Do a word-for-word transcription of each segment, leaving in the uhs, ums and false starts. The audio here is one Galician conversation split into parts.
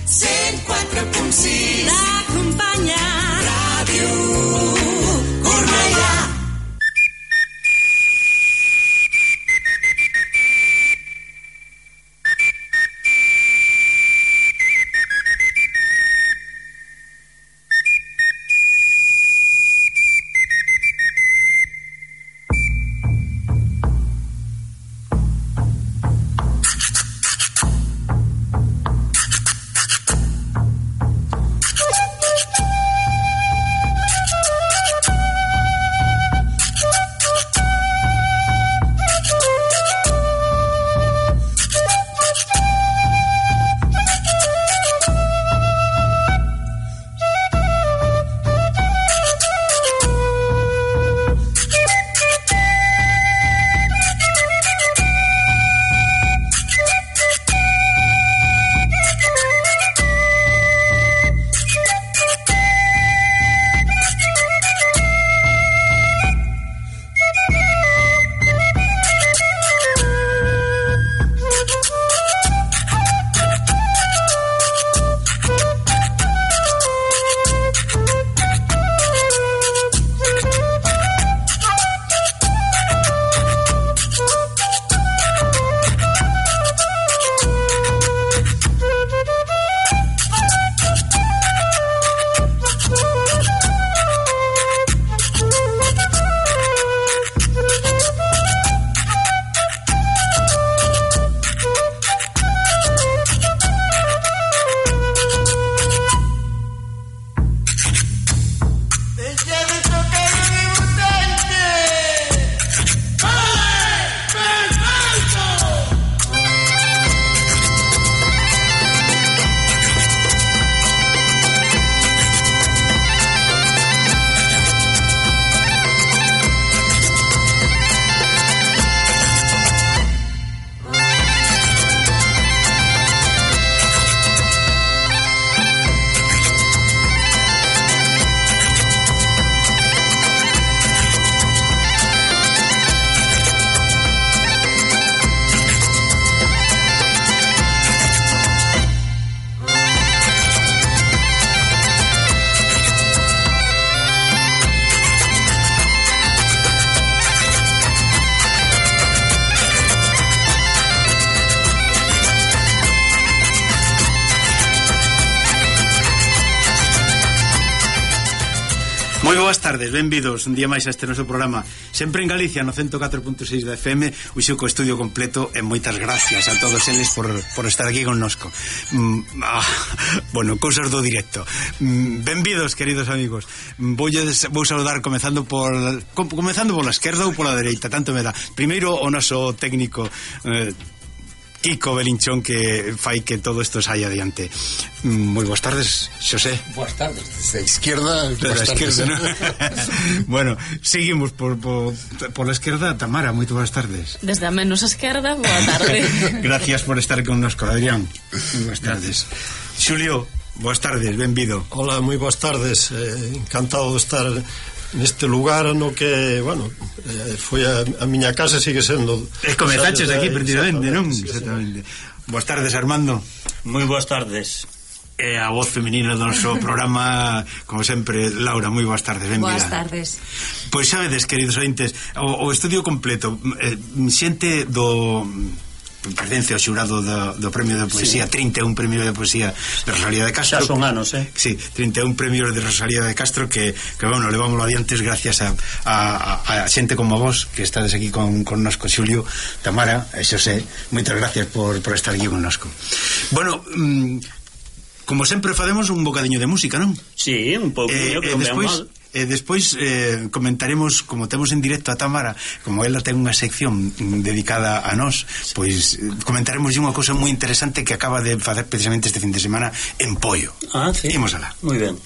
cent quatre punt sis t'acompanya Ràdio Cornellà. Moi boas tardes, benvidos un día máis a este noso programa, sempre en Galicia no ciento catro punto seis da F M, uxo co estudio completo, e moitas gracias a todos eles por, por estar aquí connosco. mm, ah, bueno, cousas do directo. mm, benvidos, queridos amigos. Vou, vou saludar comezando por comezando pola esquerda ou pola dereita, tanto me dá. Primeiro o noso técnico eh, Kiko Belinchón, que fai que todo isto saia adiante. Moi boas tardes, Xosé. Boas tardes, desde a izquierda. Desde a izquierda, ¿no? Bueno, seguimos por, por, por la esquerda. Tamara, moito boas tardes. Desde a menos a esquerda, boa tarde. Gracias por estar connosco, Adrián. Boas tardes. Xulio, boas tardes, benvido. Hola, moi boas tardes. Eh, encantado de estar neste lugar no que, bueno, eh, foi a, a miña casa, sigue sendo. E comezaches aquí, precisamente, non? Sí, Exactamente. Sí. Boas tardes, Armando. Moi boas tardes. E a voz femenina do noso programa, como sempre, Laura, moi boas tardes, benvida. Boas tardes. Pois sabedes, queridos ointes, o, o estudio completo, eh, xente do... pertence ao xurado do, do premio de poesía, sí. trinta e un premios de poesía de Rosalía de Castro. Xa son anos, eh? Sí, trinta e un premios de Rosalía de Castro que, que bueno, levámoslo adiantes gracias a, a, a xente como vos que estades aquí con, con nos, con Xulio, Tamara e Xosé. Moitas gracias por, por estar aquí con nosco. Bueno, mmm, como sempre facemos un bocadiño de música, non? Sí, un pouquinho, eh, que non vean mal. E despois eh, comentaremos, como temos en directo a Tamara, como ela ten unha sección dedicada a nós, pois comentaremos unha cousa moi interesante que acaba de facer precisamente este fin de semana en Poio. Ah, sí. Imos alá. Moi ben.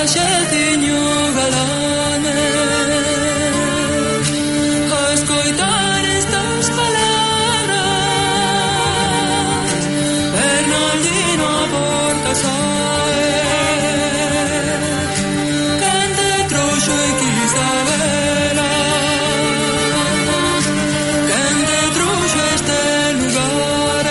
xetiño galane a escoitar estas palabras Bernardino a porta sae cante trouxo e quis a vela cante trouxo este lugar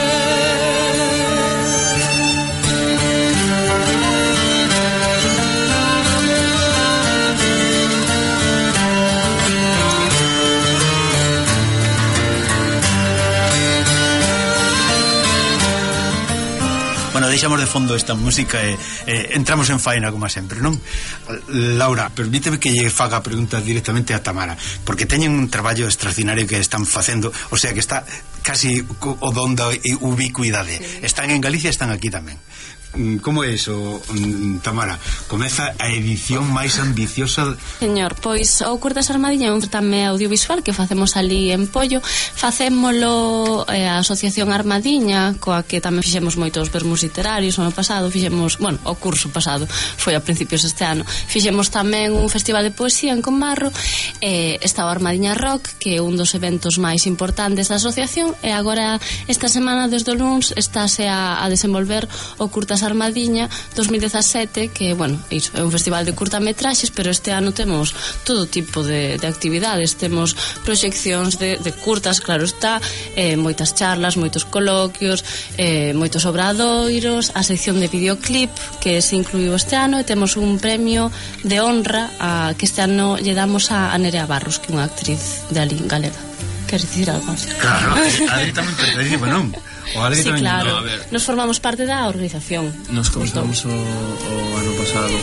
Bueno, deixamos de fondo esta música e eh, entramos en faena como sempre, non? Laura, permíteme que lle faga a pregunta directamente a Tamara, porque teñen un traballo extraordinario que están facendo, o sea que está casi o don da ubicuidade. Sí. Están en Galicia, están aquí tamén. Como é iso, Tamara? Comeza a edición máis ambiciosa. Señor, pois o Curtas Armadiña é un certame audiovisual que facemos ali en Pollo. Facémolo eh, a Asociación Armadiña, coa que tamén fixemos moitos vermos literarios o ano pasado, fixemos, bueno, o curso pasado foi a principios deste ano, fixemos tamén un festival de poesía en Combarro, eh, está o Armadiña Rock, que é un dos eventos máis importantes da asociación, e agora esta semana desde o luns estáse a, a desenvolver o Curtas Armadiña dos mil dezasete, que, bueno, iso, é un festival de curtametraxes, pero este ano temos todo tipo de, de actividades, temos proxeccións de, de curtas, claro está, eh, moitas charlas, moitos coloquios, eh, moitos obradoiros, a sección de videoclip que se incluiu este ano, e temos un premio de honra a, que este ano lle damos a, a Nerea Barros, que é unha actriz de ali, galega. Queres dicir algo? Claro, ali tamén pertenece, non? Sí, claro, no, nos formamos parte da organización. Nos comenzamos o, o ano pasado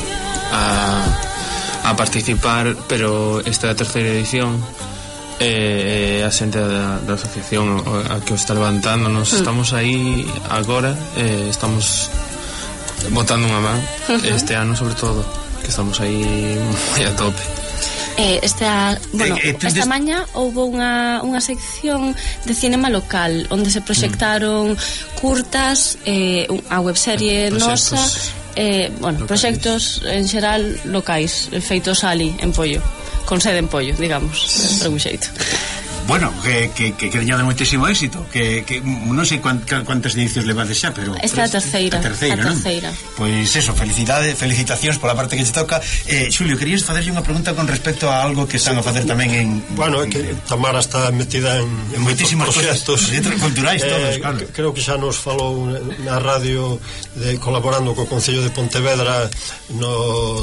a, a participar, pero esta é a terceira edición, e eh, a xente da, da asociación a que o está levantando, nos mm. estamos aí agora, eh, estamos botando unha man este ano sobre todo, que estamos aí moi a tope. Eh, esta, bueno, eh, eh, esta maña houve unha, unha sección de cinema local onde se proxectaron mm. curtas, eh, a webserie nosa, eh, bueno, locais. Proxectos en xeral locais feitos ali en Pollo, con sede en Pollo, digamos, por un xeito. Bueno, que, que, que, que teñade moitísimo éxito, que, que non sei cuántas edicións levades xa, pero esta é a terceira, a terceira, a terceira. Pois eso, felicidade, felicitacións pola parte que te toca. eh, Xulio, querías facerlle unha pregunta con respecto a algo que están a facer tamén en... Bueno, é que Tamara está metida en, en moitísimos proxectos culturais, eh, todos, claro. Creo que xa nos falou na radio de, colaborando co Concello de Pontevedra no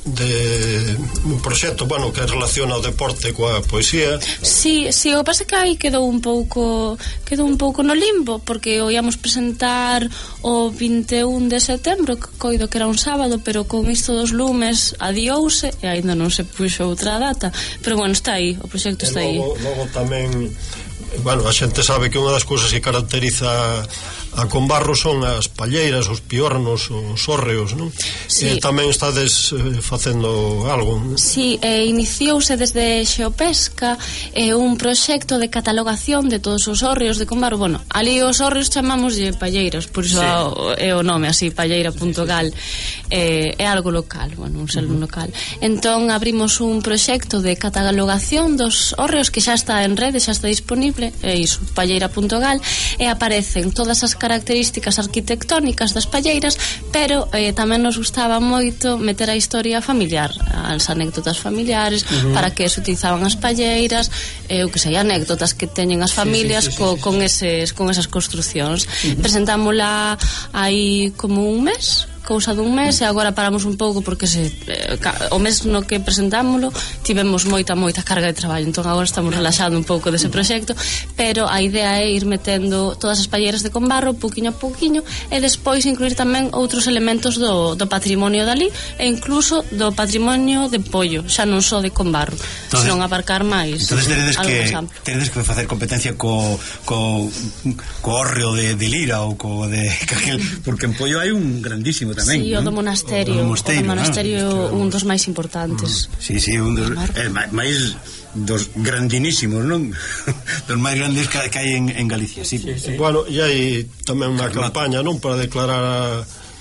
de un proxecto, bueno, que relaciona o deporte coa poesía. Sí, sí. Si, o que pasa que aí quedou un pouco quedou un pouco no limbo, porque o íamos presentar o vinte e un de setembro, que coido que era un sábado, pero con isto dos lumes adiouse e aínda non se puxo outra data, pero bueno, está aí, o proxecto está aí. Logo, logo tamén, bueno, a xente sabe que unha das cousas que caracteriza a Combarro son as palleiras, os piornos, os hórreos, non? Sí. E tamén estades eh, facendo algo, non? Sí, eh, iniciouse desde Xeopesca eh, un proxecto de catalogación de todos os hórreos de Combarro. Bueno, ali os hórreos chamámoslle palleiras, por iso sí. É o nome así, palleira punto gal. eh, É algo local, bueno, un selo uh -huh. local. Entón abrimos un proxecto de catalogación dos hórreos que xa está en rede, xa está disponible, é iso, palleira punto gal, e aparecen todas as características arquitectónicas das palleiras, pero eh, tamén nos gustaba moito meter a historia familiar, as anécdotas familiares, uh -huh. para que se utilizaban as palleiras, eh, o que sei, anécdotas que teñen as familias sí, sí, sí, co, sí, sí, con, eses, con esas construcións. Uh -huh. Presentámola aí como un mes, cousa dun mes, e agora paramos un pouco porque se, eh, o mes no que presentámolo tivemos moita, moita carga de traballo, entón agora estamos relaxando un pouco dese proxecto, pero a idea é ir metendo todas as palleiras de Combarro pouquiño a pouquiño, e despois incluir tamén outros elementos do, do patrimonio dali, e incluso do patrimonio de Pollo, xa non só de Combarro, entonces, senón abarcar máis. Entonces teredes que, teredes que facer competencia co, co, co hórreo de, de Lira ou co de Caquel, porque en Pollo hai un grandísimo tamén, sí, ¿no? O do monasterio, o do monasterio, o do monasterio ¿no? Un dos máis importantes. Sí, sí, un dos eh, máis dos grandinísimos, non? Dos máis grandes que, que hai en, en Galicia, sí. Sí, sí. Bueno, e hai tamén unha campaña, non, para declarar a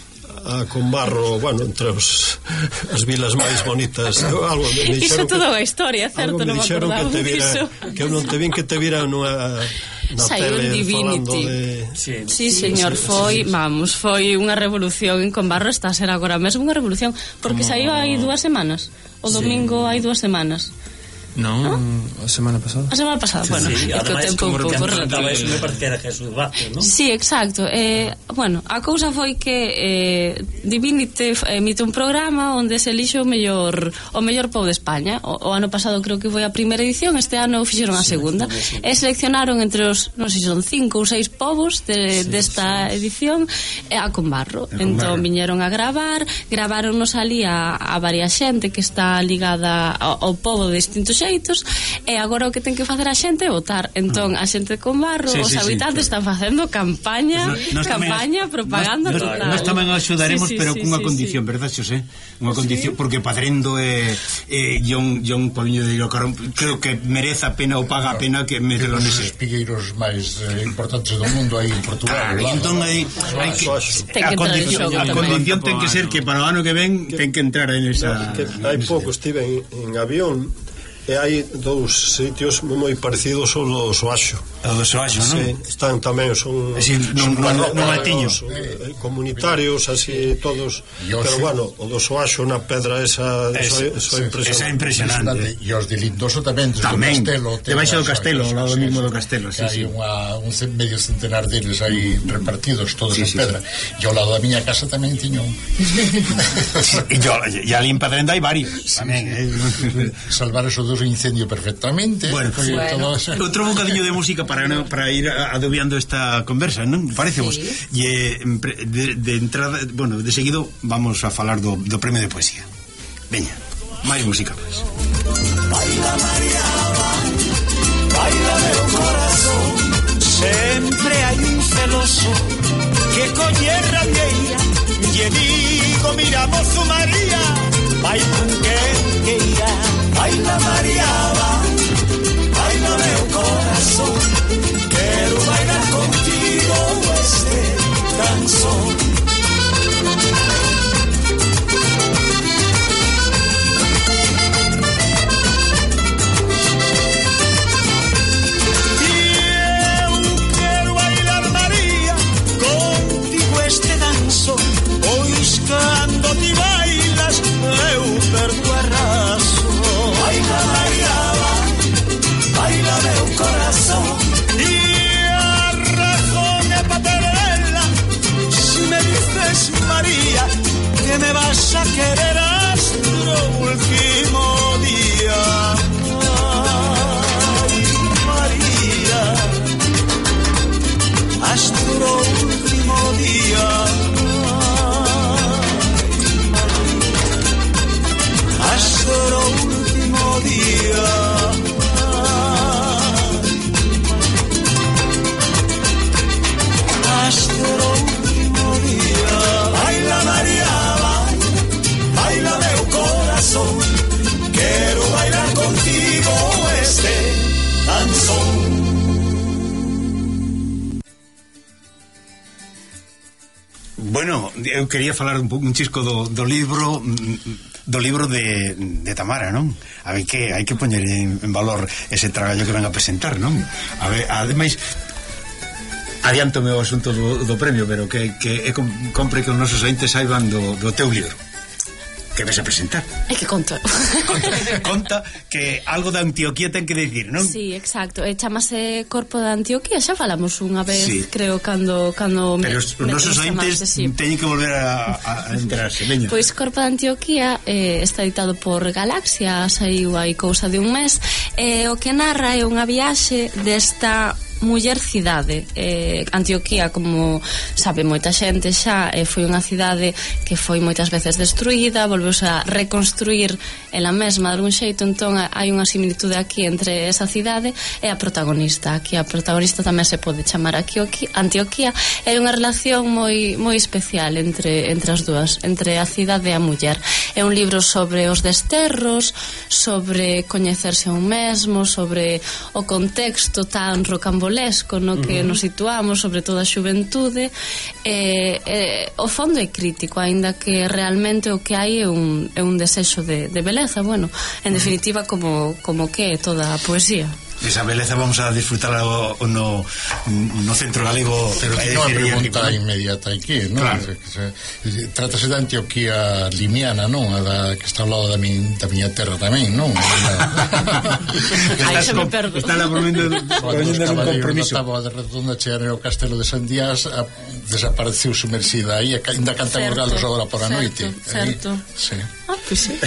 a Combarro, bueno, entre os, as vilas máis bonitas. Algo me Iso é dixeron toda que- unha historia, certo? algo me Non me dixeron que acordaba te vira, diso. que eu non te vin que te vira nunha na Saiu en tele falando Divinity. de... Sí, Sí, señor, foi, vamos, foi unha revolución en Combarro, está a ser agora mesmo unha revolución, porque saiu hai dúas semanas, o domingo hai dúas semanas. Non, a semana pasada. A semana pasada, bueno, sí, é que o ademais, tempo un como pouco que cantaba relativo. eso, me parece que era Jesús Vázquez, non? Sí, exacto. Eh, bueno, a cousa foi que eh, Divinity emite un programa onde se elixe o mellor o mellor pobo de España. O, o ano pasado creo que foi a primeira edición, este ano fixeron a segunda. E seleccionaron entre os, non sei se son cinco ou seis povos de, sí, desta sí. edición e a Combarro. A Entón Combarro. viñeron a gravar, gravaronnos ali a, a varias xente que está ligada ao, ao pobo de distintos xeitos, e agora o que ten que facer a xente é votar. Entón a xente de Combarro, Sí, os sí, sí, habitantes claro. están facendo campaña, Pues no- nos campaña, tamén- propaganda nos, total. Nós tamén axudaremos, Sí, sí, pero sí, cunha sí, condición, sí. verdad, Xosé? Unha condición, porque Padrendo e eh, John, John Paviño de Irocarón creo que merece a pena ou paga a pena que me De lo los nese. espigueiros máis eh, importantes do mundo aí en Portugal. Claro, e entón aí hai que Ten a que entrar en condición, xogo a tamén. condición ten que ser que para o ano que ven ten que entrar en esa que hai pouco estive en, en avión e hai dous sitios moi parecidos ao do Soaxo. o do Soaxo, non? Sí, están tamén, son, Así, non- son non- parro- non atiño. son, eh, comunitarios, así todos, E os- pero bueno, o do Soaxo na pedra esa, eso, eso é impresionante. Esa é impresionante. E os de Lindoso tamén, desde Tamén, o Castelo. debaixo do ten as- Castelo, ao lado sí, mismo sí, do Castelo, sí, que sí. hai unha, un ce- medio centenar deles aí repartidos, todos Sí, en sí, pedra. E ao lado da miña casa tamén tiño un. E yo, e ali en Padrendo hai varios tamén, eh. Salvar eso dos incendio perfectamente. Bueno, foi bueno. todo eso. outro bocadillo de música para no, para ir a- adobiando esta conversa, non? Parecemos. Sí. E eh, empre- de, de entrada, bueno, de seguido vamos a falar do, do premio de poesía. Veña, máis música, pois. Baila María, baila meu corazón. Sempre hai un celoso que colle rabieira. Lle digo, mira, mozo María, vai con quen que irá. Baila María, baila meu corazón. Quero bailar contigo este danzón. Pois cando ti bailas eu perdo a razón. Baila María, baila meu corazón. E a razón é pa perderla. Si me dices María que me vas a querer hasta o último día. Ay, María, hasta o último día. Hasta el último día. Hasta el último día. Baila María, baila meu corazón. Quero bailar contigo este danzón. Bueno, eu quería falar un pouco un chisco do, do libro do libro de, de Tamara, non? A ver que hai que poñer en, en valor ese traballo que ven a presentar, non? A ver, ademais adiántome o asunto do, do premio, pero que, que é com, compre que os nosos ointes saiban do, do teu libro que ves a presentar. É que conto. Conta, conta que algo da Antioquía ten que decir, non? Sí, exacto. E chamase Corpo da Antioquía, xa falamos unha vez, Sí. creo, cando cando Pero os me, nosos me ointes chamaste, sí. teñen que volver a, a, a enterarse, veña. Pois Corpo da Antioquía eh, está editado por Galaxia, saiu hai cousa de un mes, e o que narra é unha viaxe desta muller cidade. eh, Antioquía, como sabe moita xente xa, eh, foi unha cidade que foi moitas veces destruída, volveuse a reconstruir ela mesma de algún xeito. Entón hai unha similitude aquí entre esa cidade e a protagonista. Aquí a protagonista tamén se pode chamar Antioquía. É unha relación moi moi especial entre entre as dúas, entre a cidade e a muller. É un libro sobre os desterros, sobre coñecerse a un mesmo, sobre o contexto tan rocambolesco fervolesco no que nos situamos, sobre todo a xuventude, e, e o fondo é crítico, aínda que realmente o que hai é un, é un desexo de, de beleza, bueno, en definitiva como, como que é toda a poesía. Esa beleza vamos a disfrutar no, no, no Centro Galego. Pero tiene unha pregunta inmediata aquí, non? Claro. Trátase da Antioquía limiana, non? A da, que está ao lado da, min, da miña terra tamén, non? Aí se me perdo. Está na provindo un compromiso. Estaba de redonda chegaron ao castelo de Sandías, a, desapareceu sumersida aí, ainda cantamos galos agora por a noite. Certo, sí. Ah, pois sí.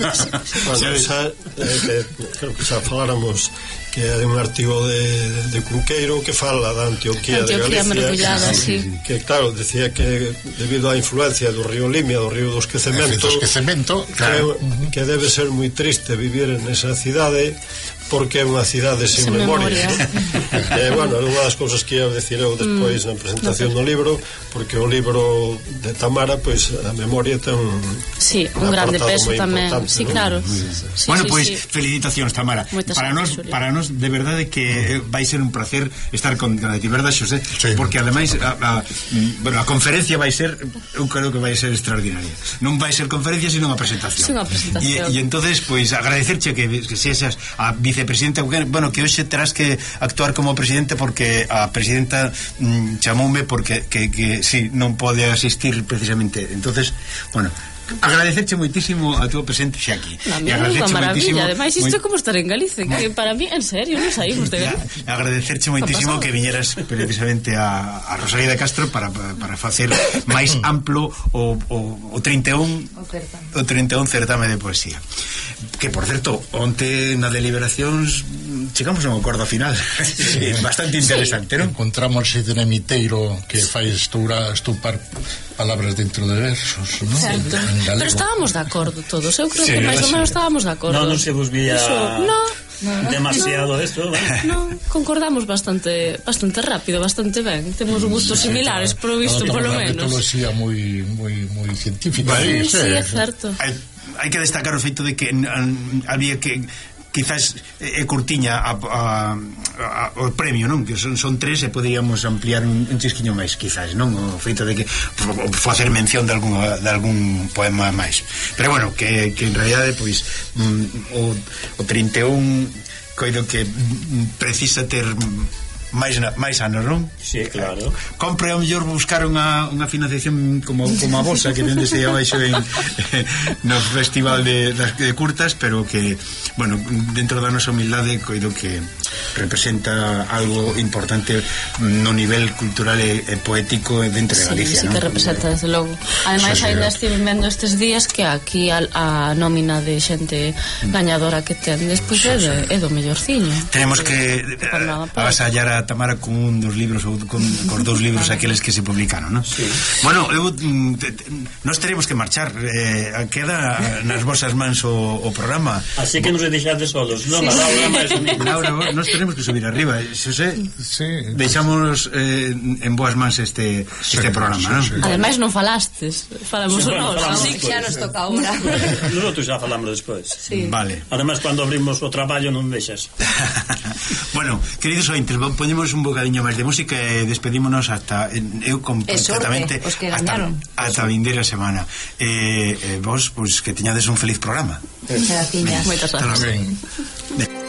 Bueno, xa, eh, creo que xa faláramos que é un artigo de, de Cunqueiro que fala da Antioquía, Antioquía de Galicia, sí. Que claro, decía que debido á influencia do río Limia, do río do esquecemento, do esquecemento claro. que, que debe ser moi triste vivir en esa cidade porque é unha cidade sin, sin memoria, memoria. E, bueno, é unha das cousas que ia decir eu despois mm. na presentación no. do libro, porque o libro de Tamara, pois pues, a memoria ten un, sí, un, un grande peso tamén, sí, ¿no? claro. Sí, bueno, sí, pois pues, sí. felicitacións, Tamara. Moitas para nos, para nos de verdade que vai ser un placer estar con ti, verdade, Xosé? Sí. Porque ademais a, a, bueno, a conferencia vai ser, eu creo que vai ser extraordinaria. Non vai ser conferencia, sino unha presentación. Sí, unha presentación. E entonces, pois pues, agradecerche que, que sexas a vicepresidenta, bueno, que hoxe terás que actuar como presidente porque a presidenta mm, chamoume porque que, que sí, non pode asistir precisamente. Entonces, bueno, agradecerche moitísimo a túa presente xa aquí. Na mía é unha maravilla, ademais isto é como estar en Galicia, que para mí, en serio, non saímos de Galicia. Agradecerche moitísimo que viñeras precisamente a, a Rosalía de Castro para, para, para facer máis amplo o, o, o trinta e un o trinta e un certame de poesía. Que, por certo, onte na deliberacións chegamos a un acordo final sí, bastante interesante, sí. Non? Encontramos ese dinamiteiro que fai estoura, estupar palabras dentro de versos, non? Certo. Pero estábamos de acordo todos, eu creo sí, que máis ou menos estábamos de acordo. Non, non se vos vía no, demasiado esto, ¿no? No, concordamos bastante bastante rápido, bastante ben. Temos gustos sí, similares, claro. Provisto, polo menos. Unha metodoloxía moi moi moi científica. Sí, sí, é certo. Hai, hai que destacar o feito de que n- había que quizás é eh, curtiña a, a, a, o premio, non? Que son, son tres e poderíamos ampliar un, un chisquiño máis, quizás, non? O feito de que facer mención de algún, de algún poema máis. Pero bueno, que, que en realidade, pois, mm, o, o trinta e un coido que mm, precisa ter máis, máis anos, non? Sí, claro. Compre ao mellor buscar unha, unha financiación como, como a vosa que dende se abaixo en, eh, no festival de, de curtas, pero que, bueno, dentro da nosa humildade coido que representa algo importante no nivel cultural e, e poético dentro de Galicia, sí, sí, non? que representa, desde logo. Ademais, sí, ainda estive vendo estes días que aquí a, a nómina de xente gañadora que ten despois sí, é, de, é do mellorciño. Tenemos que avasallar a Tamara con un dos libros ou con, con dous libros aqueles que se publicaron, non? Sí. Bueno, eu te, te, nós teremos que marchar, eh, queda nas vosas mans o, o programa. Así que nos deixades solos, non? Sí. Laura, máis Laura, nós tenemos que subir arriba, Xosé. Sí. Deixamos eh, en boas mans este sí, este programa, non? Sí, sí. Ademais non falastes, falamos sí, bueno, nós, así que xa nos toca ahora. Nosotros xa falamos despois. Sí. Vale. Ademais, cando abrimos o traballo non vexas. Bueno, queridos ointes, poñemos un bocadiño máis de música e despedímonos hasta eu completamente hasta, hasta a vindeira semana. E eh, eh, vos, pois, pues, que teñades un feliz programa. Moitas gracias.